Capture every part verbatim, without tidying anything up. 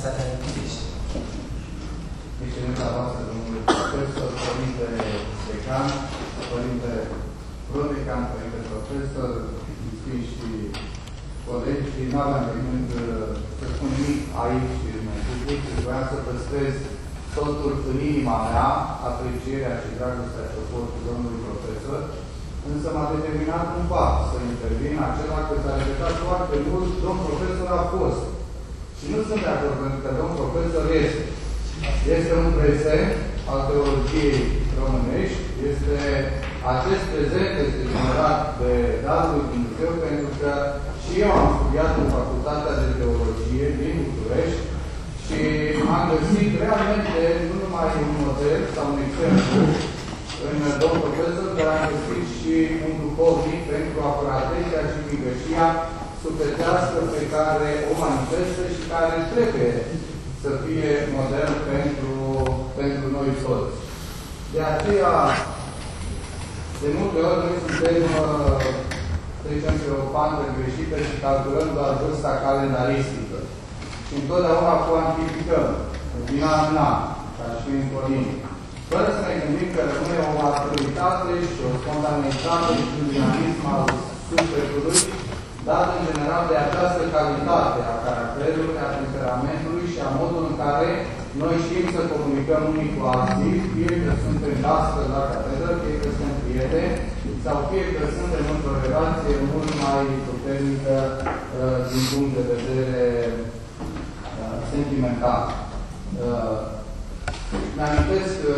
Universitatea București. Excelența voastră, domnule profesor, părinte decan, părinte prodecan, părinte profesor, distinși și colegi, și nu aveam de gând să spun nimic aici în public, vreau să păstrez totul în inima mea, aprecierea și dragostea și oportul domnului profesor, însă m-a determinat cumva să intervin acela că s-a repetat foarte mult, domn profesor a fost. Și nu sunt de acord, pentru că domn profesor este. Este un prezent al teologiei românești, este acest prezent este generat de Darul lui Dumnezeu, pentru că și eu am studiat în Facultatea de Teologie din București și am găsit realmente nu numai un model sau un exemplu în domn profesor, dar am găsit și un duhovnic pentru apărateția și migășia sufletească pe care o manifestă și care trebuie să fie model pentru, pentru noi toți. De aceea, de multe ori, noi suntem, să zicem, pe o pantă greșită și calculăm doar vârsta calendaristică. Și întotdeauna cuantificăm din an în an, ca și în Corinteni. Fără să ne gândim că rămâne o maturitate și o spontaneitate și un dinamism al sufletului, dat în general de această calitate a caracterului, a temperamentului și a modului în care noi știm să comunicăm unii cu alții, fie că suntem gazdă la catedră, fie că suntem prieteni, sau fie că suntem într-o relație mult mai puternică uh, din punct de vedere uh, sentimental. Uh, Mi-amintesc că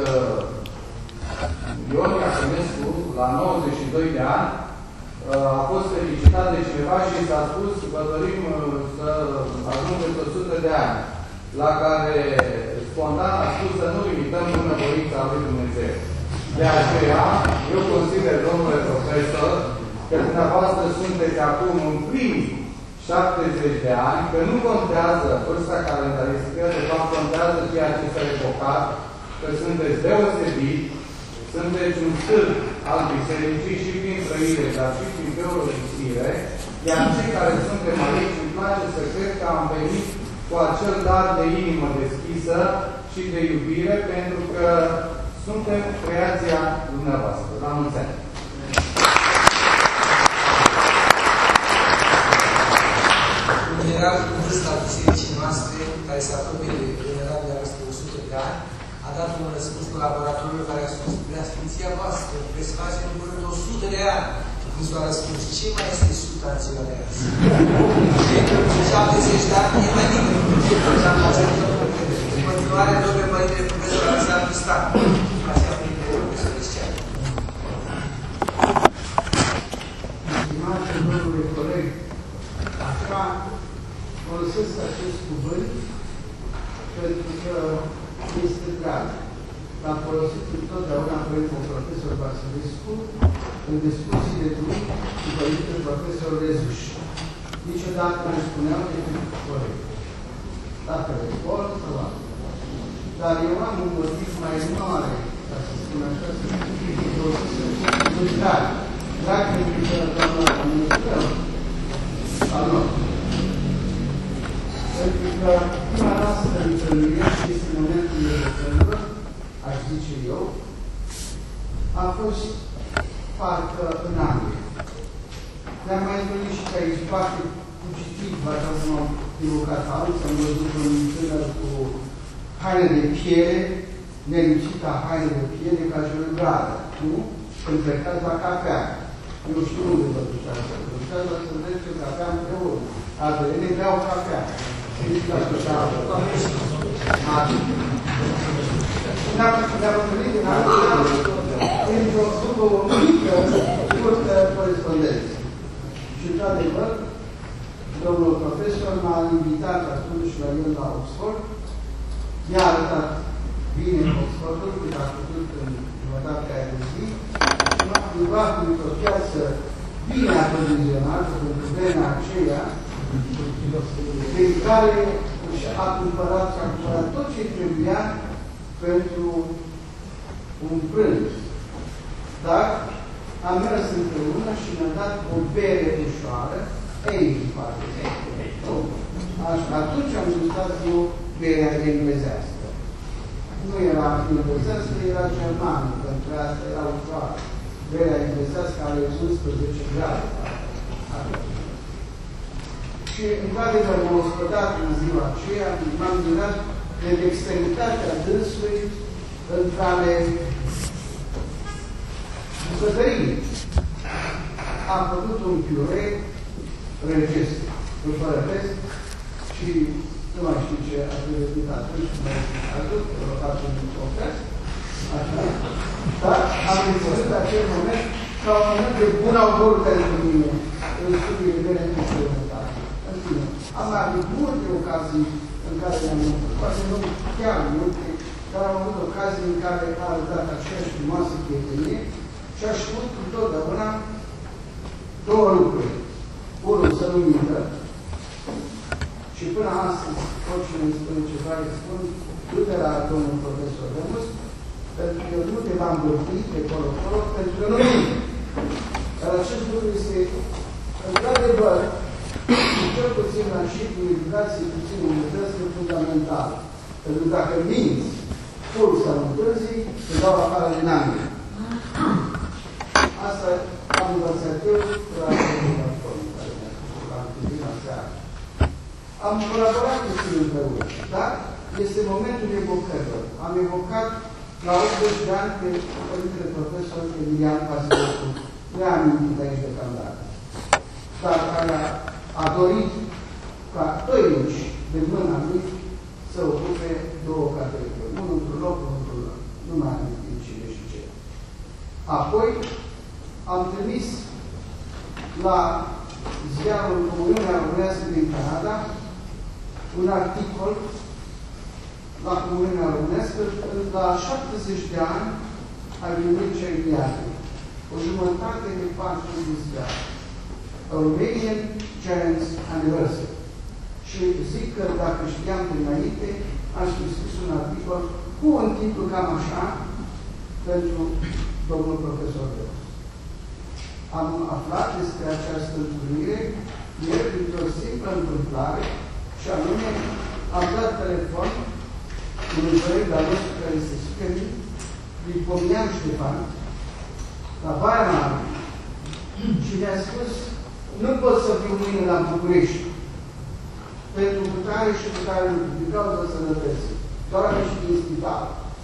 Ion Iasănescu, la nouăzeci și doi de ani, a fost felicitat de cineva și s-a spus că vă dorim să ajungeți o sută de ani, la care spontan a spus să nu limităm bunăvoința lui Dumnezeu. De aceea, eu consider, domnule profesor, că dumneavoastră sunteți acum în primii șaptezeci de ani, că nu contează vârsta calendaristică, de fapt contează ceea ce s-a evocat, că sunteți deosebit, sunteți un stâlp al bisericii și prin trăire, dar și prin teologisire, iar cei care suntem aici, îmi place să cred că am venit cu acel dar de inimă deschisă și de iubire, pentru că suntem creația dumneavoastră. La mulți ani! În general, vârsta bisericii noastre, care se apropie de venerabil peste o sută de ani, a dat un răspuns colaboratorului care a spus: Preasfinția voastră, veți face în curând o sută de ani. Dânsul a răspuns: ce mai este sută în ziua de azi? șaptezeci de ani e mai bine. În continuare, domnule părinte profesor Alexandru Stan, așa părinte profesor Iscean. Stimate domnule coleg, așa folosesc acest cuvânt pentru că este drag. L-am folosit întotdeauna părintele profesor Vasilescu în discuțiile lui și părintele profesor Rezuș. Niciodată nu spuneam decât corect. Dacă răspund sau altă. Dar eu am un motiv mai mare, ca să spun așa, să fiu drag. Drag pentru că doamna Dumnezeu al nostru. Pentru că prima noastră întâlnire este momentul de decembrie, aș zice eu, a fost parcă în Anglia. Ne-am mai întâlnit și pe aici foarte fugitiv, așa cum am evocat alții, am văzut un tânăr cu haine de piele, nelipsită haine de piele ca și o gradă, nu? Când plecați la cafea. Eu știu unde vă duceați să duceați, dar să vedeți că cafea împreună. Adelene beau cafea. Știți la cafea. Ne-am întâlnit în Anglia după o mică, scurtă corespondență. Și, într-adevăr, domnul profesor m-a invitat atunci și la el la Oxford. Mi-a arătat bine Oxfordul, cât a făcut în jumătatea aia de zi. M-a privat într-o piață bine aprovizionată pentru vremea aceea, prin care a cumpărat și a cumpărat tot ce trebuia pentru un prânz. Dar am mers împreună și mi-a dat o bere ușoară, ei, poate, atunci am gustat eu Berea englezească. Nu era englezească, era germană, pentru asta era ușoară. Berea englezească are unsprezece grade. Și, într-adevăr, m-am scădat în ziua aceea, m-am gândit de dexteritatea dânsului în care bucătărie. Am făcut un piure regesc, îl părătesc și nu mai știu ce a trebuit atunci, cum a zis, că l-a fac un ofer, așa. Dar am înțeles acel moment ca un moment de bun augur pentru mine în studiile mele experimentale. În fine, am avut multe ocazii în care le-am avut, poate nu chiar multe, dar am avut ocazii în care a arătat aceeași frumoasă prietenie și aș spus întotdeauna două lucruri. Unul, să nu mintă, și până astăzi, oricine îmi spune ceva, îi spun, du-te la domnul profesor Remus, pentru că eu nu te v-am vorbit de colo-colo, pentru că nu mint. Dar acest lucru este, într-adevăr, cel puțin la și cu educație puțin universități fundamental. Pentru că dacă minți, pur sau întârzii, te dau afară din Anglia. Asta am învățat eu la întâlnirea seara. Am colaborat puțin împreună, dar este momentul evocărilor. Am evocat la optzeci de ani pe părintele profesor Emilian Pasilacu. Ne-am amintit aici deocamdată. Dar care a, a dorit ca tăinici de mâna lui să ocupe două categorii. Unul într-un loc, unul într-un loc. Nu mai am amintit cine și ce. Apoi am trimis la ziarul Comuniunea Românească din Canada un articol la Comuniunea Românească la șaptezeci de ani ai lui Cerniatu. O jumătate de pagini de ziar. A Romanian Giants Anniversary. Și zic că dacă știam dinainte, aș fi scris un articol cu un titlu cam așa pentru domnul profesor Reus. Am aflat despre această întâlnire ieri dintr-o simplă întâmplare și anume am dat telefon unui coleg de-al nostru care este superit, lui Pomian Ștefan, la Baia Mare, și mi-a spus, nu pot să fiu mâine la București, pentru putare și putare din cauza sănătății, doar că și din spital.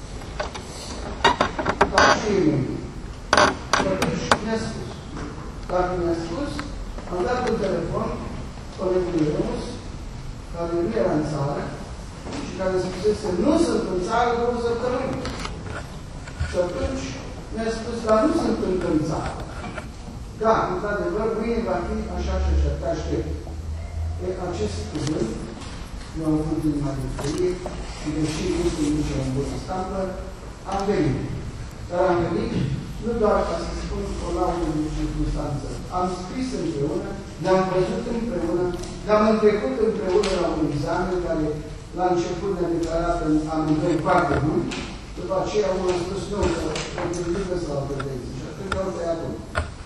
Dar ce e mâine? Și atunci mi-a spus. Dacă mi-a spus, am dat un telefon colegului Remus, care nu era în țară, și care spusese, nu sunt în țară două săptămâni. Și atunci mi-a spus, dar nu sunt încă în țară. Da, într-adevăr, mâine va fi așa și așa, te aștept. E, acest cuvânt mi-a făcut inima de bucurie și deși nu sunt nici în bună stampă, am venit. Dar am venit nu doar ca să spun o laudă de circunstanță. Am scris împreună, ne-am văzut împreună, ne-am întrecut împreună la un examen care la început ne-a declarat în amândoi foarte bun, după aceea unul a spus nu, că potrivit să la prevenție. Și atunci au tăiat unul.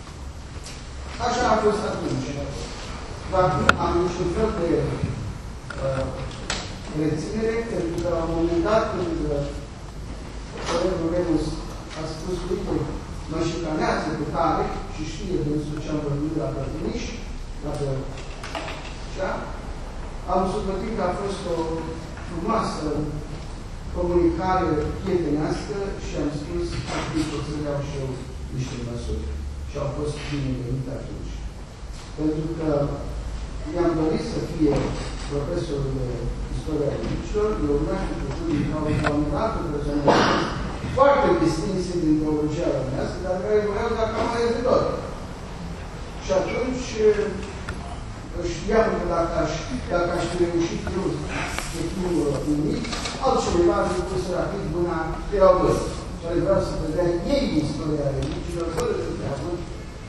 Așa a fost atunci. Dar nu am niciun fel de uh, reținere, pentru că la un moment dat, când uh, colegul Remus a spus, uite, mă șicanează pe tare și știe de însuși ce am vorbit la Părtiniș, la Părtinișa, am suplătit că a fost o frumoasă comunicare prietenească și am spus, ar fi pot să iau și eu niște măsuri. Și au fost bine venite atunci. Pentru că i-am dorit să fie profesorul de istoria religilor, eu vreau să fie din cauza un alt personalitate foarte distinse din teologia românească, dar care vreau dacă am mai ezidor. Și atunci știam că dacă aș, dacă aș fi reușit eu să fiu unit, altcineva ar fi pus rapid mâna, erau doi. Care vreau să vedea ei istoria religilor, fără să fie avut,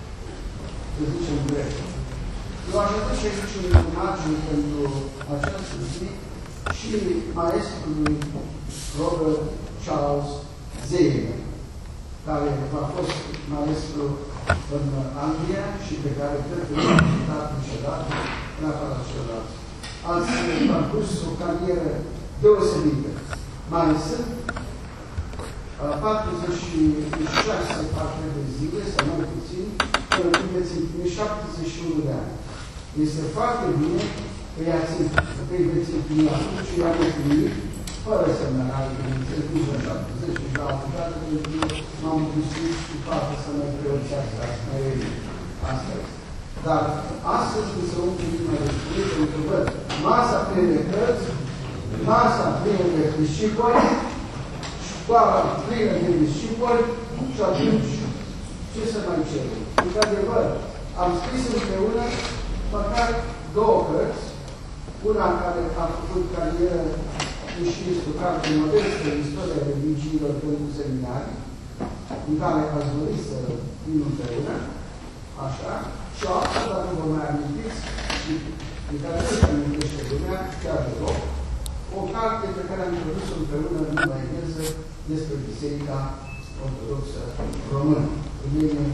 să zicem, drept. Eu aș aduce aici un imagine pentru această zi și maestrului Robert Charles Zeyer, care a fost maestru în Anglia și pe care cred că l-a ajutat niciodată, în afara celorlalți. Ați parcurs o carieră deosebită. Mai sunt patruzeci și șase partea de zile, sau mai puțin, până când veți împlini șaptezeci și unu de ani. Este foarte bine că îi veți împlini atunci și i-am împlinit, fără semnalare, că înțeleg nici la șaptezeci și la altă dată, pentru că m-am împlinit și poate să mă preoțească asta. Asta este. Dar astăzi însă un pic mai răspundit, pentru că văd masa plină de cărți, masa plină de discipoli, școala plină de discipoli și atunci ce să mai cerem? Într-adevăr, am scris împreună măcar două cărți, una care a făcut carieră și știți cu carte modestă, istoria religiilor pentru seminarii, în care ați dorit să fim împreună, așa, și o altă, dacă vă mai amintiți, și în care nu se amintește lumea, chiar de loc, o carte pe care am introdus-o împreună în limba engleză despre Biserica Ortodoxă Română. În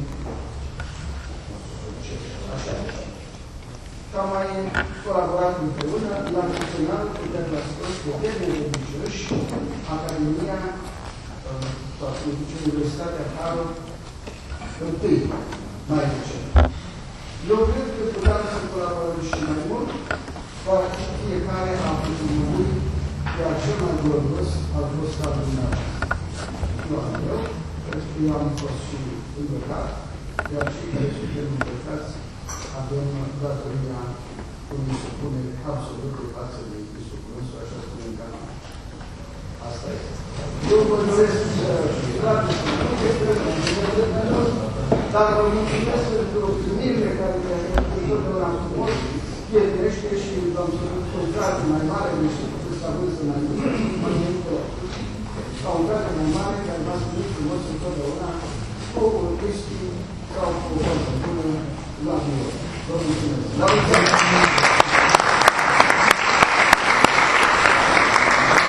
așa. Și am mai colaborat împreună la Naționalul Internațional de Teme Religioși, Academia sau Universitatea Carol întâi, mai recent. Eu cred că puteam să colaborăm și mai mult, doar că fiecare a contribuit, iar cel mai glorios a fost al dumneavoastră. Nu am eu, pentru că eu am fost și îmbrăcat, iar cei care suntem îmbrăcați avem datoria unui supunere absolut de față de Iisus nostru, așa spune în canal. Asta este. Eu vă doresc să dați dar vă mulțumesc pentru optimirile care întotdeauna frumos prietenește și v-am spus contracte mai mare, deși puteți să aveți mai mult, sau un grad mai mare, care v-a spus frumos întotdeauna, scopul este sau cu o bună la viață. Vă mulțumesc!